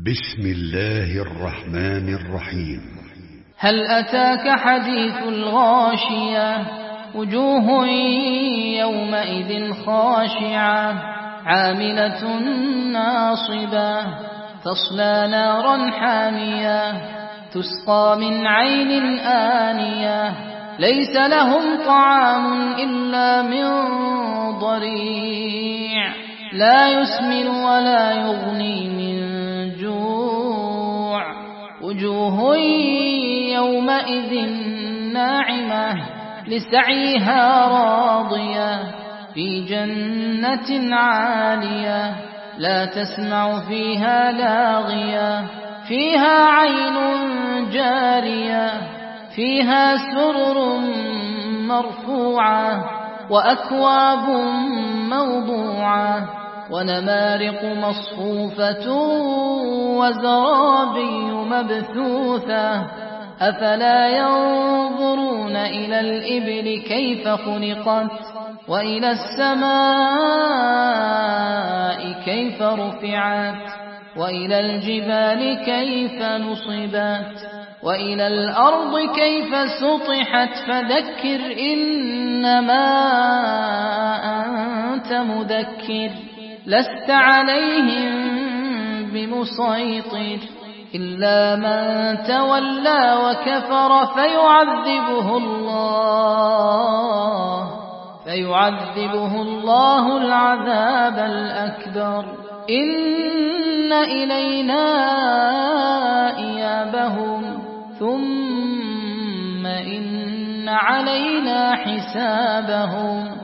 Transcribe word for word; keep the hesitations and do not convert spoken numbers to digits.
بسم الله الرحمن الرحيم. هل أتاك حديث الغاشية وجوه يومئذ خاشعة عاملة ناصبة تصلى نارا حامية تسقى من عين آنية ليس لهم طعام إلا من ضريع لا يسمن ولا يغني من جوع وجوه يومئذ ناعمة لسعيها راضية في جنة عالية لا تسمع فيها لاغية فيها عين جارية فيها سرر مرفوعة وأكواب موضوعة ونمارق مصفوفة وزرابي مبثوثة أفلا ينظرون إلى الإبل كيف خلقت وإلى السماء كيف رفعت وإلى الجبال كيف نصبت وإلى الأرض كيف سطحت فذكر إنما أنت مذكر لست عليهم بمسيطر إلا من تولى وكفر فيعذبه الله فيعذبه الله العذاب الأكبر إن إلينا إيابهم ثم إن علينا حسابهم